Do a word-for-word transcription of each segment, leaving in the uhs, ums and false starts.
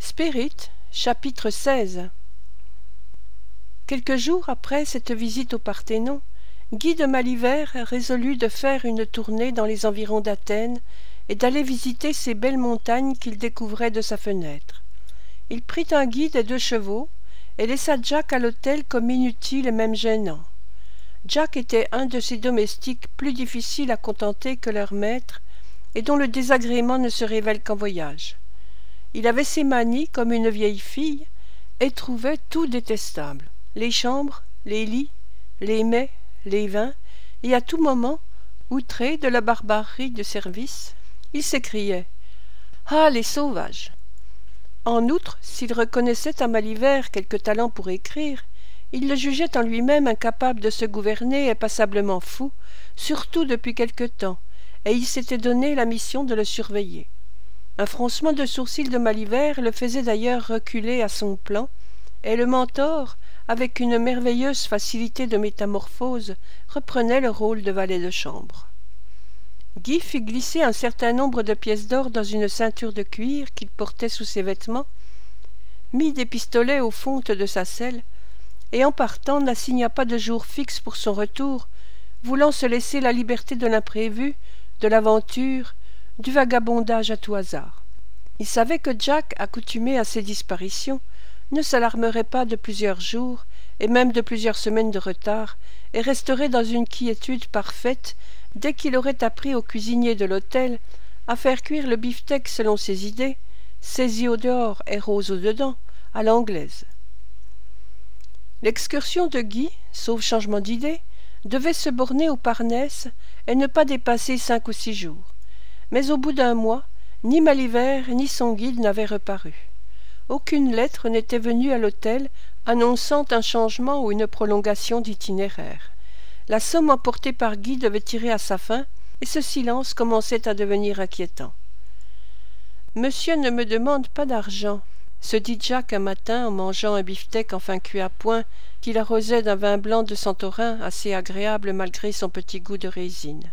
Spirit, chapitre seize. Quelques jours après cette visite au Parthénon, Guy de Maliver résolut de faire une tournée dans les environs d'Athènes et d'aller visiter ces belles montagnes qu'il découvrait de sa fenêtre. Il prit un guide et deux chevaux et laissa Jack à l'hôtel comme inutile et même gênant. Jack était un de ces domestiques plus difficiles à contenter que leur maître et dont le désagrément ne se révèle qu'en voyage. Il avait ses manies comme une vieille fille et trouvait tout détestable, les chambres, les lits, les mets, les vins, et à tout moment, outré de la barbarie du service, il s'écriait « Ah, les sauvages !» En outre, s'il reconnaissait à Maliver quelque talent pour écrire, il le jugeait en lui-même incapable de se gouverner et passablement fou, surtout depuis quelque temps, et il s'était donné la mission de le surveiller. Un froncement de sourcils de Maliver le faisait d'ailleurs reculer à son plan, et le mentor, avec une merveilleuse facilité de métamorphose, reprenait le rôle de valet de chambre. Guy fit glisser un certain nombre de pièces d'or dans une ceinture de cuir qu'il portait sous ses vêtements, mit des pistolets aux fontes de sa selle, et en partant n'assigna pas de jour fixe pour son retour, voulant se laisser la liberté de l'imprévu, de l'aventure, du vagabondage à tout hasard. Il savait que Jack, accoutumé à ces disparitions, ne s'alarmerait pas de plusieurs jours, et même de plusieurs semaines de retard, et resterait dans une quiétude parfaite dès qu'il aurait appris au cuisinier de l'hôtel à faire cuire le beefsteak selon ses idées, saisi au dehors et rose au dedans, à l'anglaise. L'excursion de Guy, sauf changement d'idée, devait se borner au Parnès et ne pas dépasser cinq ou six jours. Mais au bout d'un mois, ni Maliver ni son guide n'avaient reparu. Aucune lettre n'était venue à l'hôtel annonçant un changement ou une prolongation d'itinéraire. La somme emportée par Guy devait tirer à sa fin, et ce silence commençait à devenir inquiétant. « Monsieur ne me demande pas d'argent », se dit Jack un matin en mangeant un beefsteak enfin cuit à point qu'il arrosait d'un vin blanc de Santorin assez agréable malgré son petit goût de résine.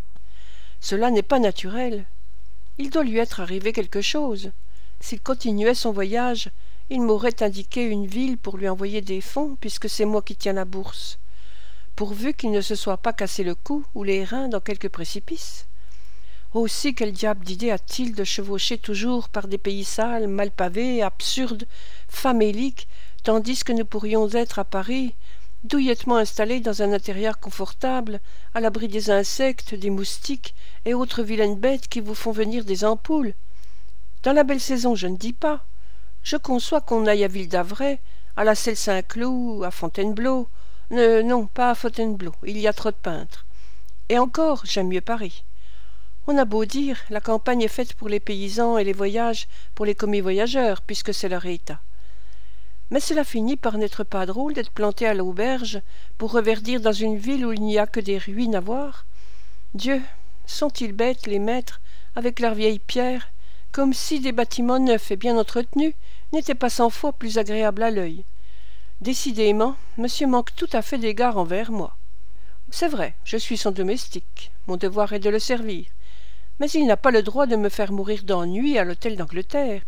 Cela n'est pas naturel. Il doit lui être arrivé quelque chose. S'il continuait son voyage, il m'aurait indiqué une ville pour lui envoyer des fonds, puisque c'est moi qui tiens la bourse. Pourvu qu'il ne se soit pas cassé le cou ou les reins dans quelque précipice. Aussi, quel diable d'idée a-t-il de chevaucher toujours par des pays sales, mal pavés, absurdes, faméliques, tandis que nous pourrions être à Paris, douillettement installés dans un intérieur confortable, à l'abri des insectes, des moustiques et autres vilaines bêtes qui vous font venir des ampoules. Dans la belle saison, je ne dis pas. Je conçois qu'on aille à Ville-d'Avray, à la Selle-Saint-Cloud, à Fontainebleau. Ne, non, pas à Fontainebleau, il y a trop de peintres. Et encore, j'aime mieux Paris. On a beau dire, la campagne est faite pour les paysans et les voyages pour les commis voyageurs, puisque c'est leur état. Mais cela finit par n'être pas drôle d'être planté à l'auberge pour reverdir dans une ville où il n'y a que des ruines à voir. Dieu, sont-ils bêtes, les maîtres, avec leurs vieilles pierres, comme si des bâtiments neufs et bien entretenus n'étaient pas cent fois plus agréables à l'œil. Décidément, monsieur manque tout à fait d'égard envers moi. C'est vrai, je suis son domestique, mon devoir est de le servir, mais il n'a pas le droit de me faire mourir d'ennui à l'hôtel d'Angleterre.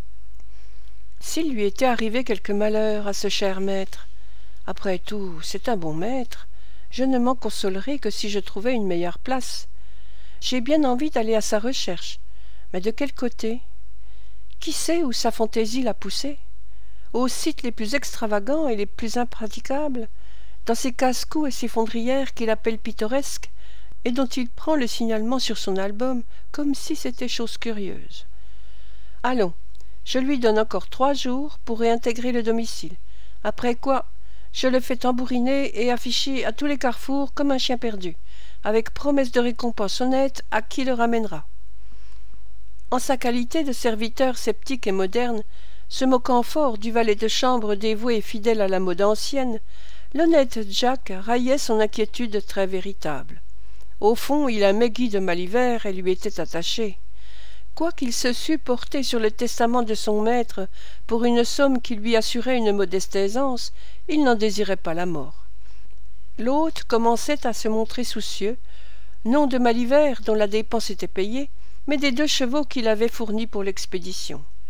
S'il lui était arrivé quelque malheur à ce cher maître, après tout, c'est un bon maître, je ne m'en consolerai que si je trouvais une meilleure place. J'ai bien envie d'aller à sa recherche, mais de quel côté? Qui sait où sa fantaisie l'a poussé? Aux sites les plus extravagants et les plus impraticables, dans ces casse-cous et ces fondrières qu'il appelle pittoresques, et dont il prend le signalement sur son album comme si c'était chose curieuse. Allons, je lui donne encore trois jours pour réintégrer le domicile, après quoi je le fais tambouriner et afficher à tous les carrefours comme un chien perdu, avec promesse de récompense honnête à qui le ramènera. En sa qualité de serviteur sceptique et moderne, se moquant fort du valet de chambre dévoué et fidèle à la mode ancienne, l'honnête Jack raillait son inquiétude très véritable. Au fond, il aimait Guy de Maliver et lui était attaché. Quoiqu'il se sût porté sur le testament de son maître pour une somme qui lui assurait une modeste aisance, il n'en désirait pas la mort. L'hôte commençait à se montrer soucieux, non de Maliver dont la dépense était payée, mais des deux chevaux qu'il avait fournis pour l'expédition.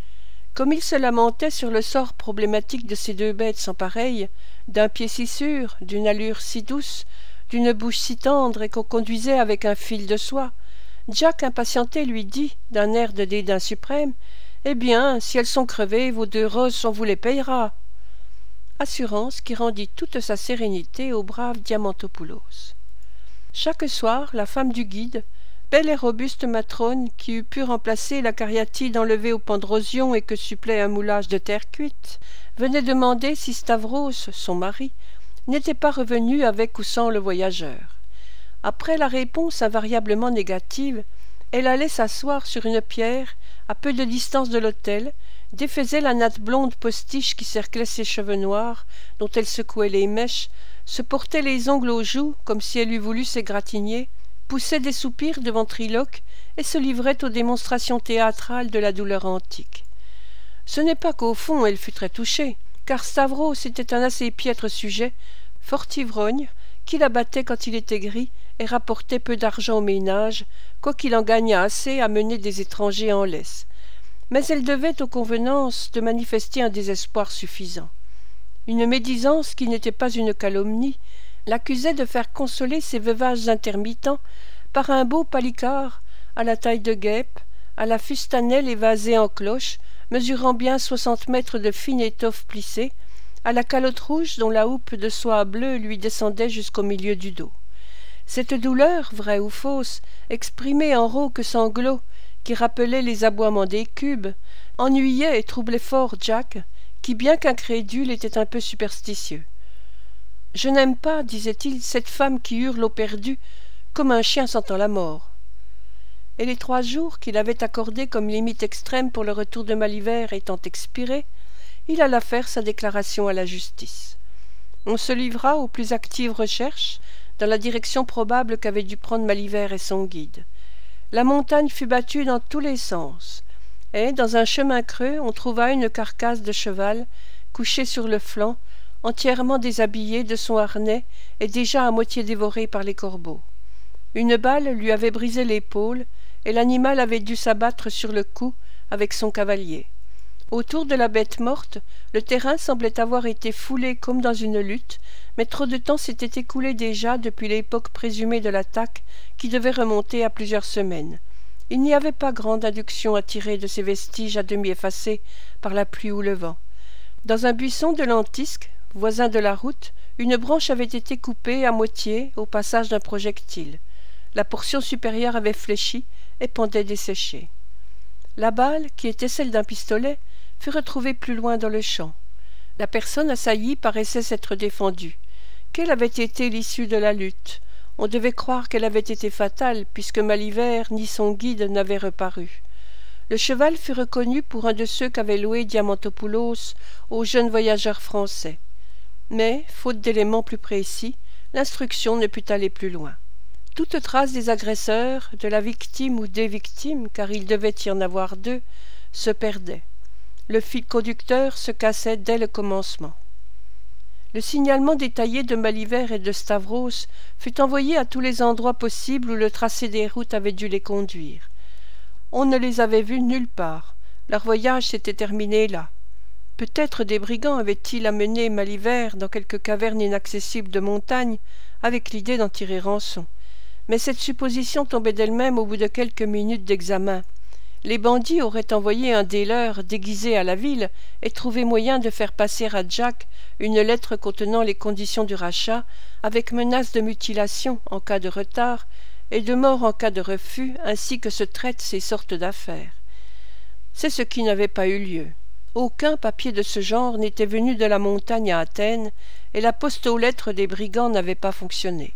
Comme il se lamentait sur le sort problématique de ces deux bêtes sans pareilles, d'un pied si sûr, d'une allure si douce, d'une bouche si tendre et qu'on conduisait avec un fil de soie, Jack impatienté lui dit, d'un air de dédain suprême, « Eh bien, si elles sont crevées, vos deux roses, on vous les payera. » Assurance qui rendit toute sa sérénité au brave Diamantopoulos. Chaque soir, la femme du guide, belle et robuste matrone qui eût pu remplacer la cariatide enlevée au Pandrosion et que supplée un moulage de terre cuite, venait demander si Stavros, son mari, n'était pas revenu avec ou sans le voyageur. Après la réponse invariablement négative, elle allait s'asseoir sur une pierre, à peu de distance de l'autel, défaisait la natte blonde postiche qui cerclait ses cheveux noirs, dont elle secouait les mèches, se portait les ongles aux joues comme si elle eût voulu s'égratigner, poussait des soupirs de ventriloque et se livrait aux démonstrations théâtrales de la douleur antique. Ce n'est pas qu'au fond elle fût très touchée, car Stavros était un assez piètre sujet, fort ivrogne, qui la battait quand il était gris et rapportait peu d'argent au ménage, quoiqu'il en gagnât assez à mener des étrangers en laisse. Mais elle devait aux convenances de manifester un désespoir suffisant. Une médisance qui n'était pas une calomnie l'accusait de faire consoler ses veuvages intermittents par un beau palicard à la taille de guêpe, à la fustanelle évasée en cloche, mesurant bien soixante mètres de fine étoffe plissée, à la calotte rouge dont la houppe de soie bleue lui descendait jusqu'au milieu du dos. Cette douleur, vraie ou fausse, exprimée en rauques sanglots qui rappelaient les aboiements des cubes, ennuyait et troublait fort Jack, qui, bien qu'incrédule, était un peu superstitieux. « Je n'aime pas, disait-il, cette femme qui hurle au perdu, comme un chien sentant la mort. » Et les trois jours qu'il avait accordés comme limite extrême pour le retour de Malivert étant expirés, il alla faire sa déclaration à la justice. On se livra aux plus actives recherches dans la direction probable qu'avaient dû prendre Malivert et son guide. La montagne fut battue dans tous les sens, et, dans un chemin creux, on trouva une carcasse de cheval, couchée sur le flanc, entièrement déshabillée de son harnais et déjà à moitié dévorée par les corbeaux. Une balle lui avait brisé l'épaule, et l'animal avait dû s'abattre sur le cou avec son cavalier. Autour de la bête morte, le terrain semblait avoir été foulé comme dans une lutte, mais trop de temps s'était écoulé déjà depuis l'époque présumée de l'attaque qui devait remonter à plusieurs semaines. Il n'y avait pas grande induction à tirer de ces vestiges à demi effacés par la pluie ou le vent. Dans un buisson de lentisque, voisin de la route, une branche avait été coupée à moitié au passage d'un projectile. La portion supérieure avait fléchi et pendait desséchée. La balle, qui était celle d'un pistolet, fut retrouvée plus loin dans le champ. La personne assaillie paraissait s'être défendue. Quelle avait été l'issue de la lutte? On devait croire qu'elle avait été fatale, puisque Malivert ni son guide n'avaient reparu. Le cheval fut reconnu pour un de ceux qu'avait loué Diamantopoulos aux jeunes voyageurs français. Mais, faute d'éléments plus précis, l'instruction ne put aller plus loin. Toute trace des agresseurs, de la victime ou des victimes, car il devait y en avoir deux, se perdait. Le fil conducteur se cassait dès le commencement. Le signalement détaillé de Malivert et de Stavros fut envoyé à tous les endroits possibles où le tracé des routes avait dû les conduire. On ne les avait vus nulle part. Leur voyage s'était terminé là. Peut-être des brigands avaient-ils amené Malivert dans quelque caverne inaccessible de montagne avec l'idée d'en tirer rançon. Mais cette supposition tombait d'elle-même au bout de quelques minutes d'examen. Les bandits auraient envoyé un des leurs déguisé à la ville et trouvé moyen de faire passer à Jack une lettre contenant les conditions du rachat, avec menace de mutilation en cas de retard et de mort en cas de refus, ainsi que se traitent ces sortes d'affaires. C'est ce qui n'avait pas eu lieu. Aucun papier de ce genre n'était venu de la montagne à Athènes, et la poste aux lettres des brigands n'avait pas fonctionné.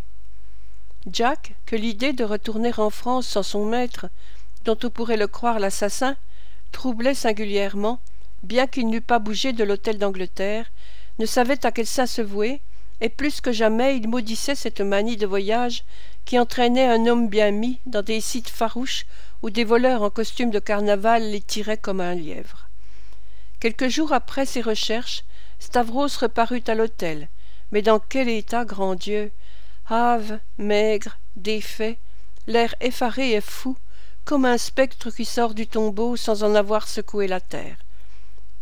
Jack, que l'idée de retourner en France sans son maître, dont on pourrait le croire l'assassin, troublait singulièrement, bien qu'il n'eût pas bougé de l'hôtel d'Angleterre, ne savait à quel saint se vouer, et plus que jamais il maudissait cette manie de voyage qui entraînait un homme bien mis dans des sites farouches où des voleurs en costume de carnaval les tiraient comme un lièvre. Quelques jours après ces recherches, Stavros reparut à l'hôtel, mais dans quel état, grand Dieu! Hâve, maigre, défait, l'air effaré et fou, comme un spectre qui sort du tombeau sans en avoir secoué la terre.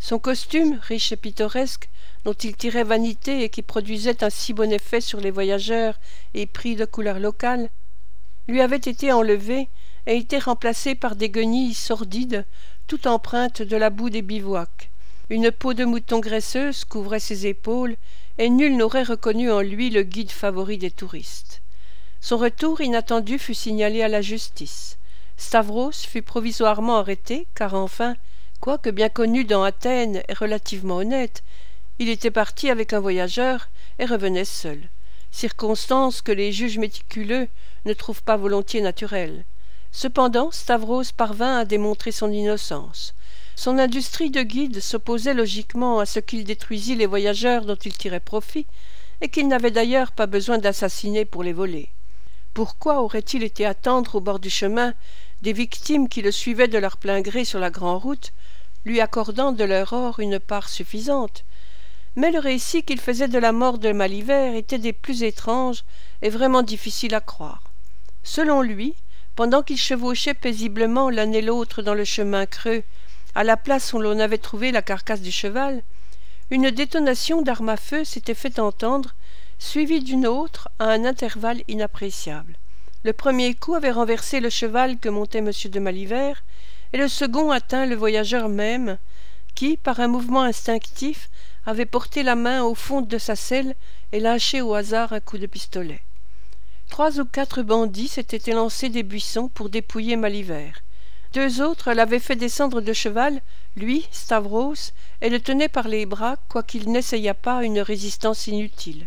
Son costume, riche et pittoresque, dont il tirait vanité et qui produisait un si bon effet sur les voyageurs épris de couleurs locales, lui avait été enlevé et été remplacé par des guenilles sordides, tout empreintes de la boue des bivouacs. Une peau de mouton graisseuse couvrait ses épaules, et nul n'aurait reconnu en lui le guide favori des touristes. Son retour inattendu fut signalé à la justice. Stavros fut provisoirement arrêté, car enfin, quoique bien connu dans Athènes et relativement honnête, il était parti avec un voyageur et revenait seul, circonstance que les juges méticuleux ne trouvent pas volontiers naturelle. Cependant, Stavros parvint à démontrer son innocence. Son industrie de guide s'opposait logiquement à ce qu'il détruisît les voyageurs dont il tirait profit, et qu'il n'avait d'ailleurs pas besoin d'assassiner pour les voler. Pourquoi aurait-il été attendre au bord du chemin des victimes qui le suivaient de leur plein gré sur la grande-route, lui accordant de leur or une part suffisante? Mais le récit qu'il faisait de la mort de Malivert était des plus étranges et vraiment difficiles à croire. Selon lui, pendant qu'ils chevauchaient paisiblement l'un et l'autre dans le chemin creux, à la place où l'on avait trouvé la carcasse du cheval, une détonation d'armes à feu s'était fait entendre, suivie d'une autre à un intervalle inappréciable. Le premier coup avait renversé le cheval que montait M. de Malivert, et le second atteint le voyageur même, qui, par un mouvement instinctif, avait porté la main au fond de sa selle et lâché au hasard un coup de pistolet. Trois ou quatre bandits s'étaient élancés des buissons pour dépouiller Malivert. Deux autres l'avaient fait descendre de cheval, lui, Stavros, et le tenaient par les bras, quoiqu'il n'essayât pas une résistance inutile.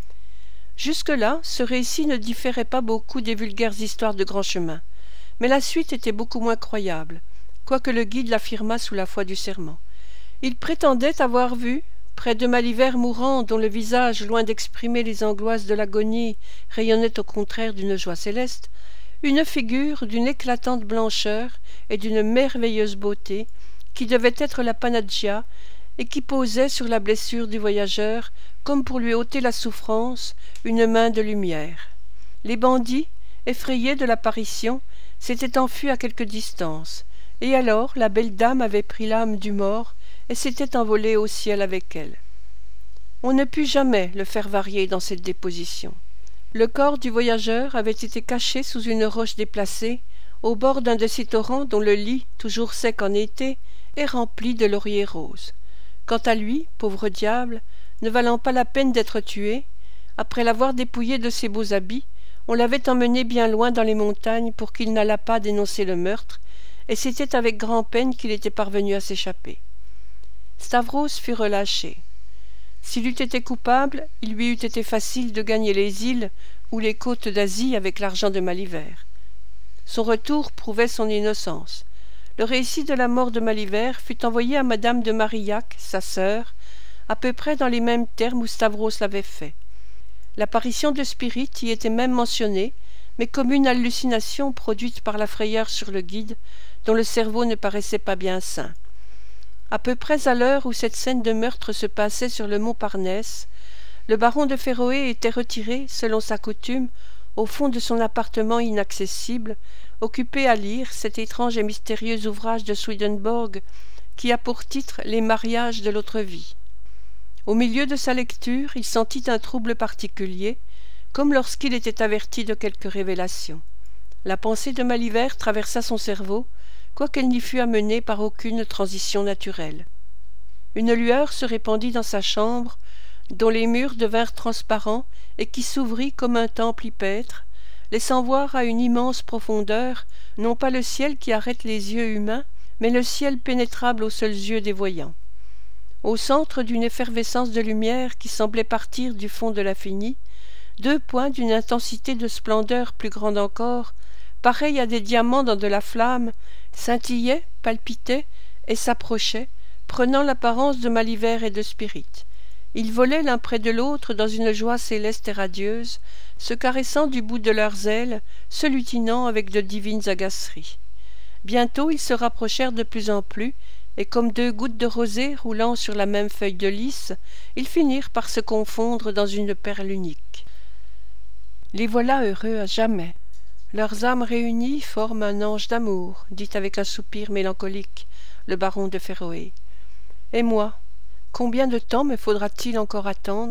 Jusque-là, ce récit ne différait pas beaucoup des vulgaires histoires de grand chemin, mais la suite était beaucoup moins croyable, quoique le guide l'affirmât sous la foi du serment. Il prétendait avoir vu, près de Malivert mourant, dont le visage, loin d'exprimer les angoisses de l'agonie, rayonnait au contraire d'une joie céleste, une figure d'une éclatante blancheur et d'une merveilleuse beauté, qui devait être la Panagia, et qui posait sur la blessure du voyageur, comme pour lui ôter la souffrance, une main de lumière. Les bandits, effrayés de l'apparition, s'étaient enfuis à quelque distance, et alors la belle dame avait pris l'âme du mort et s'était envolée au ciel avec elle. On ne put jamais le faire varier dans cette déposition. Le corps du voyageur avait été caché sous une roche déplacée, au bord d'un de ces torrents dont le lit, toujours sec en été, est rempli de lauriers roses. Quant à lui, pauvre diable, ne valant pas la peine d'être tué, après l'avoir dépouillé de ses beaux habits, on l'avait emmené bien loin dans les montagnes pour qu'il n'allât pas dénoncer le meurtre, et c'était avec grand-peine qu'il était parvenu à s'échapper. Stavros fut relâché. S'il eût été coupable, il lui eût été facile de gagner les îles ou les côtes d'Asie avec l'argent de Malivert. Son retour prouvait son innocence. Le récit de la mort de Malivert fut envoyé à madame de Marillac, sa sœur, à peu près dans les mêmes termes où Stavros l'avait fait. L'apparition de spirites y était même mentionnée, mais comme une hallucination produite par la frayeur sur le guide, dont le cerveau ne paraissait pas bien sain. À peu près à l'heure où cette scène de meurtre se passait sur le mont Parnès, le baron de Féroé était retiré, selon sa coutume, au fond de son appartement inaccessible, occupé à lire cet étrange et mystérieux ouvrage de Swedenborg qui a pour titre « Les mariages de l'autre vie ». Au milieu de sa lecture, il sentit un trouble particulier, comme lorsqu'il était averti de quelque révélation. La pensée de Malivert traversa son cerveau, quoiqu'elle n'y fût amenée par aucune transition naturelle. Une lueur se répandit dans sa chambre, dont les murs devinrent transparents et qui s'ouvrit comme un temple hypêtre, laissant voir à une immense profondeur, non pas le ciel qui arrête les yeux humains, mais le ciel pénétrable aux seuls yeux des voyants. Au centre d'une effervescence de lumière qui semblait partir du fond de l'infini, deux points d'une intensité de splendeur plus grande encore, pareils à des diamants dans de la flamme, scintillaient, palpitaient et s'approchaient, prenant l'apparence de Malivert et de Spirite. Ils volaient l'un près de l'autre dans une joie céleste et radieuse, se caressant du bout de leurs ailes, se lutinant avec de divines agaceries. Bientôt ils se rapprochèrent de plus en plus, et comme deux gouttes de rosée roulant sur la même feuille de lys, ils finirent par se confondre dans une perle unique. Les voilà heureux à jamais. Leurs âmes réunies forment un ange d'amour, dit avec un soupir mélancolique le baron de Féroé. Et moi, combien de temps me faudra-t-il encore attendre ?